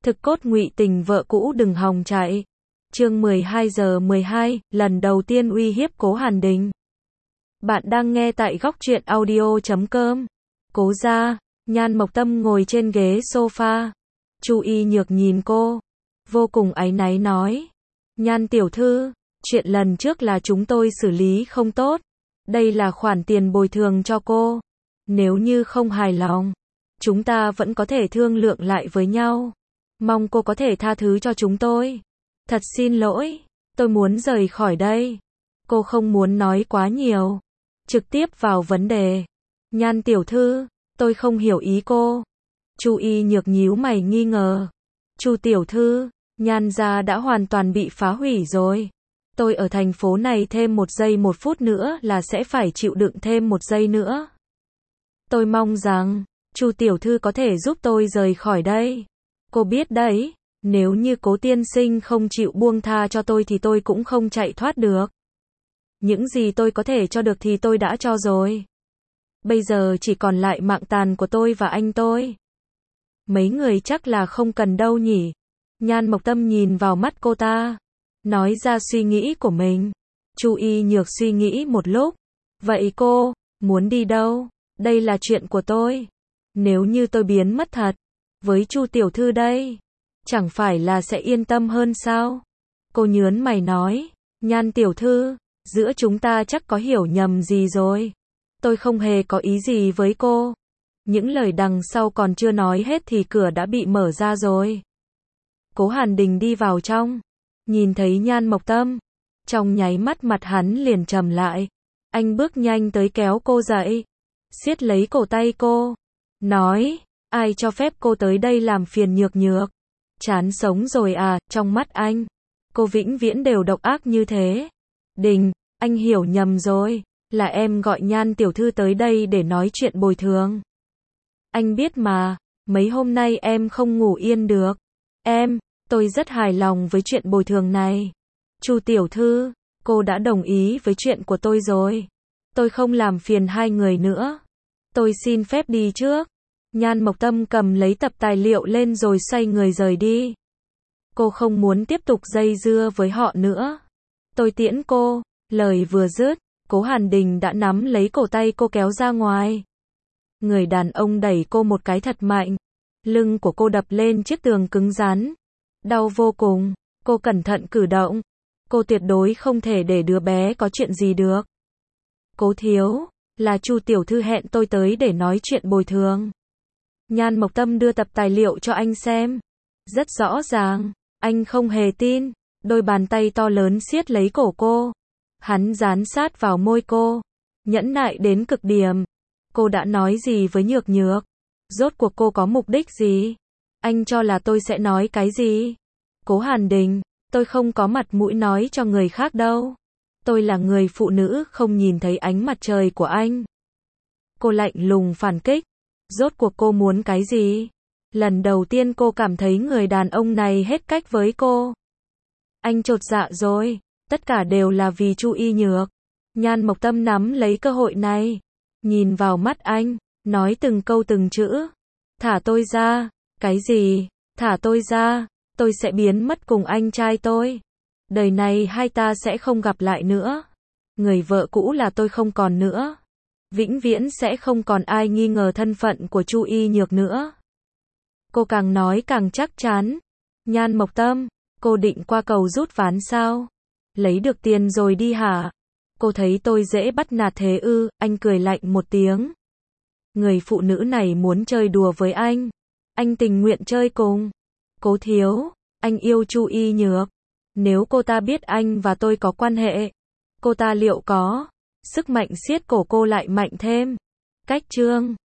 Thực cốt ngụy tình vợ cũ đừng hòng chạy. Chương 12:12, lần đầu tiên uy hiếp Cố Hàn Đình. Bạn đang nghe tại góc truyện audio.com. Cố gia, Nhan Mộc Tâm ngồi trên ghế sofa. Chu Y Nhược nhìn cô, vô cùng áy náy nói: Nhan tiểu thư, chuyện lần trước là chúng tôi xử lý không tốt. Đây là khoản tiền bồi thường cho cô. Nếu như không hài lòng, chúng ta vẫn có thể thương lượng lại với nhau. Mong cô có thể tha thứ cho chúng tôi. Thật xin lỗi, tôi muốn rời khỏi đây. Cô không muốn nói quá nhiều, trực tiếp vào vấn đề. Nhan tiểu thư, tôi không hiểu ý cô. Chu Y Nhược nhíu mày nghi ngờ. Chu tiểu thư, Nhan gia đã hoàn toàn bị phá hủy rồi. Tôi ở thành phố này thêm 1 giây 1 phút nữa là sẽ phải chịu đựng thêm 1 giây nữa. Tôi mong rằng Chu tiểu thư có thể giúp tôi rời khỏi đây. Cô biết đấy, nếu như Cố tiên sinh không chịu buông tha cho tôi thì tôi cũng không chạy thoát được. Những gì tôi có thể cho được thì tôi đã cho rồi. Bây giờ chỉ còn lại mạng tàn của tôi và anh tôi. Mấy người chắc là không cần đâu nhỉ. Nhan Mộc Tâm nhìn vào mắt cô ta, nói ra suy nghĩ của mình. Chu Y Nhược suy nghĩ một lúc. Vậy cô muốn đi đâu? Đây là chuyện của tôi. Nếu như tôi biến mất thật với Chu tiểu thư đây, chẳng phải là sẽ yên tâm hơn sao? Cô nhớn mày nói, Nhan tiểu thư, giữa chúng ta chắc có hiểu nhầm gì rồi. Tôi không hề có ý gì với cô. Những lời đằng sau còn chưa nói hết thì cửa đã bị mở ra rồi. Cố Hàn Đình đi vào trong, nhìn thấy Nhan Mộc Tâm, trong nháy mắt mặt hắn liền trầm lại. Anh bước nhanh tới kéo cô dậy, siết lấy cổ tay cô, nói, ai cho phép cô tới đây làm phiền Nhược Nhược? Chán sống rồi à? Trong mắt anh, cô vĩnh viễn đều độc ác như thế. Đình, anh hiểu nhầm rồi, là em gọi Nhan tiểu thư tới đây để nói chuyện bồi thường. Anh biết mà, mấy hôm nay em không ngủ yên được. Tôi rất hài lòng với chuyện bồi thường này. Chu tiểu thư, cô đã đồng ý với chuyện của tôi rồi. Tôi không làm phiền hai người nữa. Tôi xin phép đi trước. Nhan Mộc Tâm cầm lấy tập tài liệu lên rồi xoay người rời đi. Cô không muốn tiếp tục dây dưa với họ nữa. Tôi tiễn cô. Lời vừa dứt, Cố Hàn Đình đã nắm lấy cổ tay cô kéo ra ngoài. Người đàn ông đẩy cô một cái thật mạnh. Lưng của cô đập lên chiếc tường cứng rắn. Đau vô cùng. Cô cẩn thận cử động. Cô tuyệt đối không thể để đứa bé có chuyện gì được. Cố thiếu, là Chu tiểu thư hẹn tôi tới để nói chuyện bồi thường. Nhan Mộc Tâm đưa tập tài liệu cho anh xem. Rất rõ ràng, anh không hề tin. Đôi bàn tay to lớn siết lấy cổ cô. Hắn dán sát vào môi cô, nhẫn nại đến cực điểm. Cô đã nói gì với Nhược Nhược? Rốt cuộc cô có mục đích gì? Anh cho là tôi sẽ nói cái gì? Cố Hàn Đình, tôi không có mặt mũi nói cho người khác đâu. Tôi là người phụ nữ không nhìn thấy ánh mặt trời của anh. Cô lạnh lùng phản kích. Rốt cuộc cô muốn cái gì? Lần đầu tiên cô cảm thấy người đàn ông này hết cách với cô. Anh chột dạ rồi. Tất cả đều là vì Chu Y Nhược. Nhan Mộc Tâm nắm lấy cơ hội này, nhìn vào mắt anh, nói từng câu từng chữ. Thả tôi ra. Cái gì? Thả tôi ra. Tôi sẽ biến mất cùng anh trai tôi. Đời này hai ta sẽ không gặp lại nữa. Người vợ cũ là tôi không còn nữa. Vĩnh viễn sẽ không còn ai nghi ngờ thân phận của Chu Y Nhược nữa. Cô càng nói càng chắc chắn. Nhan Mộc Tâm, cô định qua cầu rút ván sao? Lấy được tiền rồi đi hả? Cô thấy tôi dễ bắt nạt thế ư? Anh cười lạnh một tiếng. Người phụ nữ này muốn chơi đùa với anh. Anh tình nguyện chơi cùng. Cố thiếu, anh yêu Chu Y Nhược. Nếu cô ta biết anh và tôi có quan hệ, cô ta liệu có sức mạnh siết cổ cô lại mạnh thêm? Cách chương